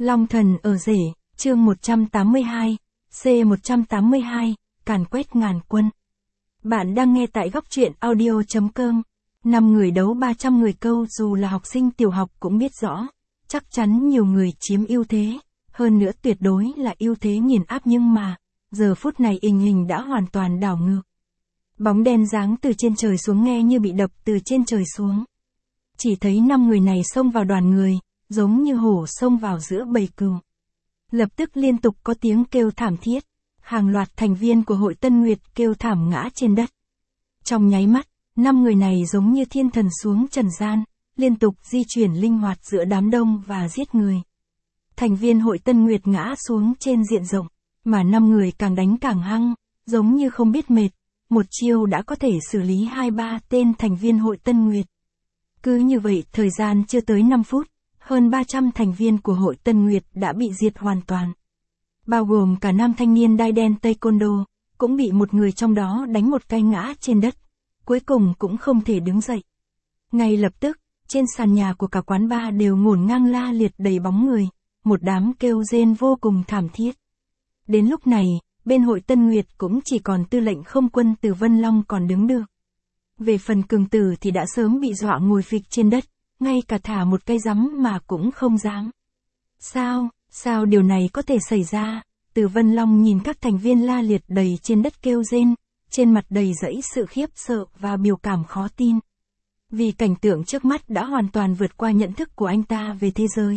Long thần ở rể, chương 182, C182, càn quét ngàn quân. Bạn đang nghe tại góc truyện audio.com. 5 người đấu 300 người câu dù là học sinh tiểu học cũng biết rõ. Chắc chắn nhiều người chiếm ưu thế, hơn nữa tuyệt đối là ưu thế nghiền áp, nhưng mà, giờ phút này tình hình đã hoàn toàn đảo ngược. Bóng đen giáng từ trên trời xuống nghe như bị đập từ trên trời xuống. Chỉ thấy 5 người này xông vào đoàn người, giống như hổ xông vào giữa bầy cừu. Lập tức liên tục có tiếng kêu thảm thiết, hàng loạt thành viên của hội Tân Nguyệt kêu thảm ngã trên đất. Trong nháy mắt, 5 người này giống như thiên thần xuống trần gian, liên tục di chuyển linh hoạt giữa đám đông và giết người. Thành viên hội Tân Nguyệt ngã xuống trên diện rộng, mà 5 người càng đánh càng hăng, giống như không biết mệt, một chiêu đã có thể xử lý 2-3 tên thành viên hội Tân Nguyệt. Cứ như vậy, thời gian chưa tới 5 phút, hơn 300 thành viên của hội Tân Nguyệt đã bị diệt hoàn toàn. Bao gồm cả nam thanh niên đai đen taekwondo, cũng bị một người trong đó đánh một cái ngã trên đất, cuối cùng cũng không thể đứng dậy. Ngay lập tức, trên sàn nhà của cả quán bar đều ngổn ngang la liệt đầy bóng người, một đám kêu rên vô cùng thảm thiết. Đến lúc này, bên hội Tân Nguyệt cũng chỉ còn tư lệnh không quân Từ Vân Long còn đứng được. Về phần Cường Tử thì đã sớm bị dọa ngồi phịch trên đất, ngay cả thả một cây rắm mà cũng không dám. Sao điều này có thể xảy ra? Từ Vân Long nhìn các thành viên la liệt đầy trên đất kêu rên, trên mặt đầy dẫy sự khiếp sợ và biểu cảm khó tin. Vì cảnh tượng trước mắt đã hoàn toàn vượt qua nhận thức của anh ta về thế giới.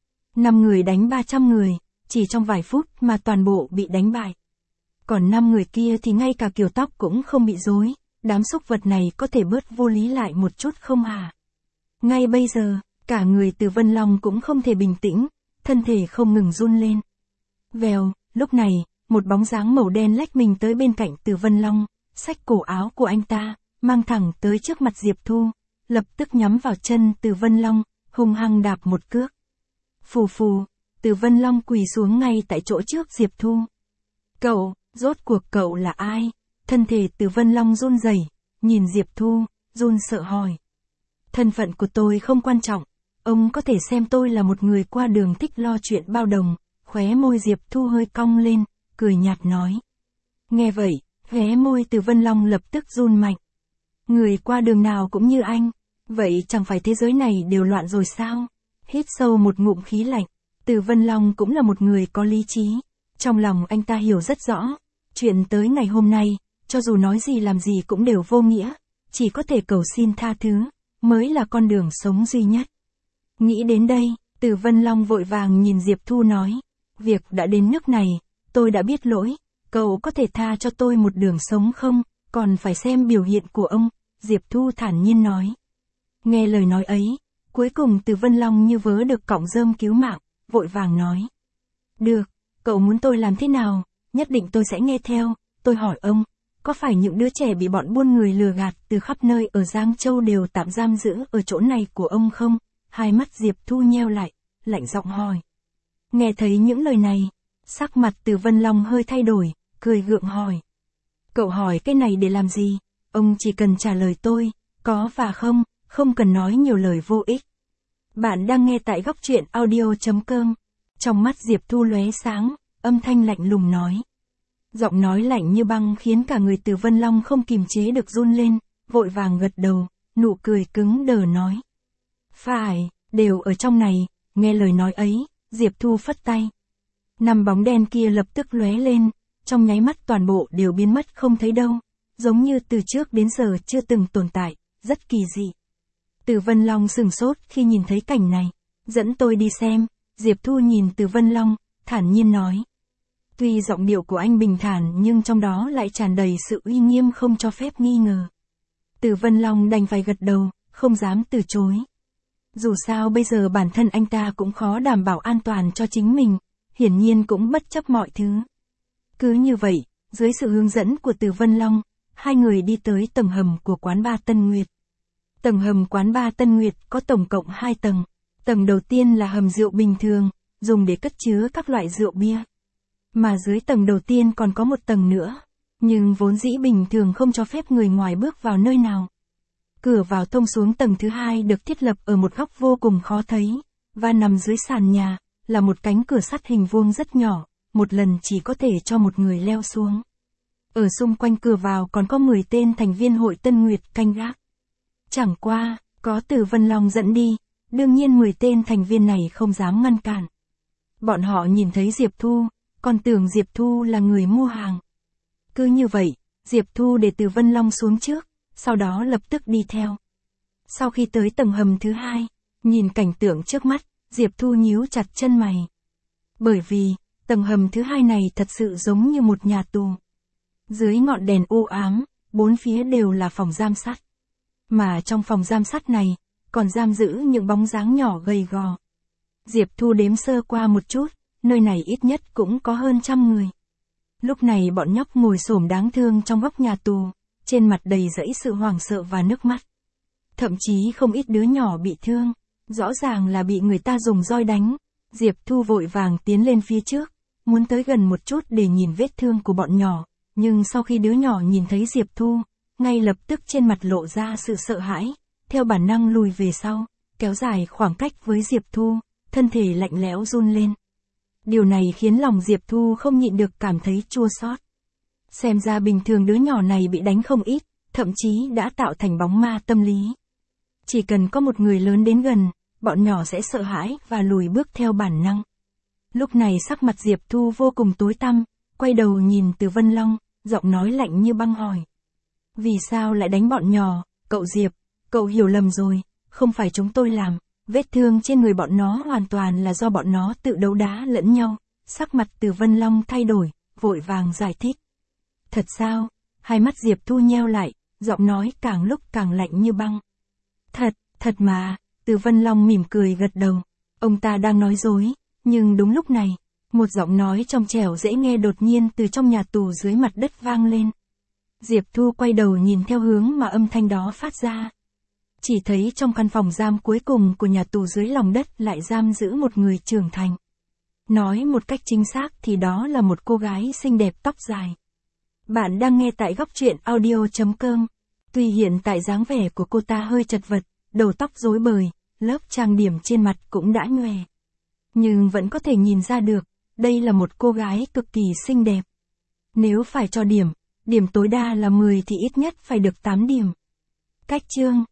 5 người đánh 300 người, chỉ trong vài phút mà toàn bộ bị đánh bại. Còn 5 người kia thì ngay cả kiểu tóc cũng không bị rối, đám súc vật này có thể bớt vô lý lại một chút không hả? Ngay bây giờ, cả người Từ Vân Long cũng không thể bình tĩnh, thân thể không ngừng run lên. Vèo, lúc này, một bóng dáng màu đen lách mình tới bên cạnh Từ Vân Long, xách cổ áo của anh ta, mang thẳng tới trước mặt Diệp Thu, lập tức nhắm vào chân Từ Vân Long, hung hăng đạp một cước. Phù phù, Từ Vân Long quỳ xuống ngay tại chỗ trước Diệp Thu. Cậu, rốt cuộc cậu là ai? Thân thể Từ Vân Long run rẩy, nhìn Diệp Thu, run sợ hỏi. Thân phận của tôi không quan trọng, ông có thể xem tôi là một người qua đường thích lo chuyện bao đồng. Khóe môi Diệp Thu hơi cong lên, cười nhạt nói. Nghe vậy, khóe môi Từ Vân Long lập tức run mạnh. Người qua đường nào cũng như anh, vậy chẳng phải thế giới này đều loạn rồi sao? Hít sâu một ngụm khí lạnh, Từ Vân Long cũng là một người có lý trí. Trong lòng anh ta hiểu rất rõ, chuyện tới ngày hôm nay, cho dù nói gì làm gì cũng đều vô nghĩa, chỉ có thể cầu xin tha thứ, mới là con đường sống duy nhất. Nghĩ đến đây, Từ Vân Long vội vàng nhìn Diệp Thu nói. Việc đã đến nước này, tôi đã biết lỗi, cậu có thể tha cho tôi một đường sống không, còn phải xem biểu hiện của ông, Diệp Thu thản nhiên nói. Nghe lời nói ấy, cuối cùng Từ Vân Long như vớ được cọng rơm cứu mạng, vội vàng nói. Được, cậu muốn tôi làm thế nào, nhất định tôi sẽ nghe theo, tôi hỏi ông, có phải những đứa trẻ bị bọn buôn người lừa gạt từ khắp nơi ở Giang Châu đều tạm giam giữ ở chỗ này của ông không? Hai mắt Diệp Thu nheo lại, lạnh giọng hỏi. Nghe thấy những lời này, sắc mặt Từ Vân Long hơi thay đổi, cười gượng hỏi. Cậu hỏi cái này để làm gì? Ông chỉ cần trả lời tôi, có và không, không cần nói nhiều lời vô ích. Bạn đang nghe tại góc truyện audio.com. Trong mắt Diệp Thu lóe sáng, âm thanh lạnh lùng nói. Giọng nói lạnh như băng khiến cả người Từ Vân Long không kìm chế được run lên, vội vàng gật đầu, nụ cười cứng đờ nói. Phải, đều ở trong này, nghe lời nói ấy. Diệp Thu phất tay. 5 bóng đen kia lập tức lóe lên, trong nháy mắt toàn bộ đều biến mất không thấy đâu, giống như từ trước đến giờ chưa từng tồn tại, rất kỳ dị. Từ Vân Long sửng sốt khi nhìn thấy cảnh này. Dẫn tôi đi xem, Diệp Thu nhìn Từ Vân Long, thản nhiên nói. Tuy giọng điệu của anh bình thản nhưng trong đó lại tràn đầy sự uy nghiêm không cho phép nghi ngờ. Từ Vân Long đành phải gật đầu, không dám từ chối. Dù sao bây giờ bản thân anh ta cũng khó đảm bảo an toàn cho chính mình, hiển nhiên cũng bất chấp mọi thứ. Cứ như vậy, dưới sự hướng dẫn của Từ Vân Long, hai người đi tới tầng hầm của quán bar Tân Nguyệt. Tầng hầm quán bar Tân Nguyệt có tổng cộng 2 tầng. Tầng đầu tiên là hầm rượu bình thường, dùng để cất chứa các loại rượu bia. Mà dưới tầng đầu tiên còn có một tầng nữa, nhưng vốn dĩ bình thường không cho phép người ngoài bước vào nơi nào. Cửa vào thông xuống tầng thứ 2 được thiết lập ở một góc vô cùng khó thấy, và nằm dưới sàn nhà, là một cánh cửa sắt hình vuông rất nhỏ, một lần chỉ có thể cho một người leo xuống. Ở xung quanh cửa vào còn có 10 tên thành viên hội Tân Nguyệt canh gác. Chẳng qua, có Từ Vân Long dẫn đi, đương nhiên 10 tên thành viên này không dám ngăn cản. Bọn họ nhìn thấy Diệp Thu, còn tưởng Diệp Thu là người mua hàng. Cứ như vậy, Diệp Thu để Từ Vân Long xuống trước, sau đó lập tức đi theo. Sau khi tới tầng hầm thứ 2, nhìn cảnh tượng trước mắt, Diệp Thu nhíu chặt chân mày. Bởi vì, tầng hầm thứ 2 này thật sự giống như một nhà tù. Dưới ngọn đèn u ám, bốn phía đều là phòng giam sắt. Mà trong phòng giam sắt này, còn giam giữ những bóng dáng nhỏ gầy gò. Diệp Thu đếm sơ qua một chút, nơi này ít nhất cũng có hơn 100 người. Lúc này bọn nhóc ngồi xổm đáng thương trong góc nhà tù, trên mặt đầy dẫy sự hoảng sợ và nước mắt. Thậm chí không ít đứa nhỏ bị thương, rõ ràng là bị người ta dùng roi đánh. Diệp Thu vội vàng tiến lên phía trước, muốn tới gần một chút để nhìn vết thương của bọn nhỏ, nhưng sau khi đứa nhỏ nhìn thấy Diệp Thu, ngay lập tức trên mặt lộ ra sự sợ hãi, theo bản năng lùi về sau, kéo dài khoảng cách với Diệp Thu, thân thể lạnh lẽo run lên. Điều này khiến lòng Diệp Thu không nhịn được cảm thấy chua xót. Xem ra bình thường đứa nhỏ này bị đánh không ít, thậm chí đã tạo thành bóng ma tâm lý. Chỉ cần có một người lớn đến gần, bọn nhỏ sẽ sợ hãi và lùi bước theo bản năng. Lúc này sắc mặt Diệp Thu vô cùng tối tăm, quay đầu nhìn Từ Vân Long, giọng nói lạnh như băng hỏi. Vì sao lại đánh bọn nhỏ, cậu Diệp, cậu hiểu lầm rồi, không phải chúng tôi làm, vết thương trên người bọn nó hoàn toàn là do bọn nó tự đấu đá lẫn nhau. Sắc mặt Từ Vân Long thay đổi, vội vàng giải thích. Thật sao? Hai mắt Diệp Thu nheo lại, giọng nói càng lúc càng lạnh như băng. Thật mà, Từ Vân Long mỉm cười gật đầu. Ông ta đang nói dối, nhưng đúng lúc này, một giọng nói trong trẻo dễ nghe đột nhiên từ trong nhà tù dưới mặt đất vang lên. Diệp Thu quay đầu nhìn theo hướng mà âm thanh đó phát ra. Chỉ thấy trong căn phòng giam cuối cùng của nhà tù dưới lòng đất lại giam giữ một người trưởng thành. Nói một cách chính xác thì đó là một cô gái xinh đẹp tóc dài. Bạn đang nghe tại góc truyện audio.com. Tuy hiện tại dáng vẻ của cô ta hơi chật vật, đầu tóc rối bời, lớp trang điểm trên mặt cũng đã nhòe. Nhưng vẫn có thể nhìn ra được, đây là một cô gái cực kỳ xinh đẹp. Nếu phải cho điểm tối đa là 10 thì ít nhất phải được 8 điểm. Cách chương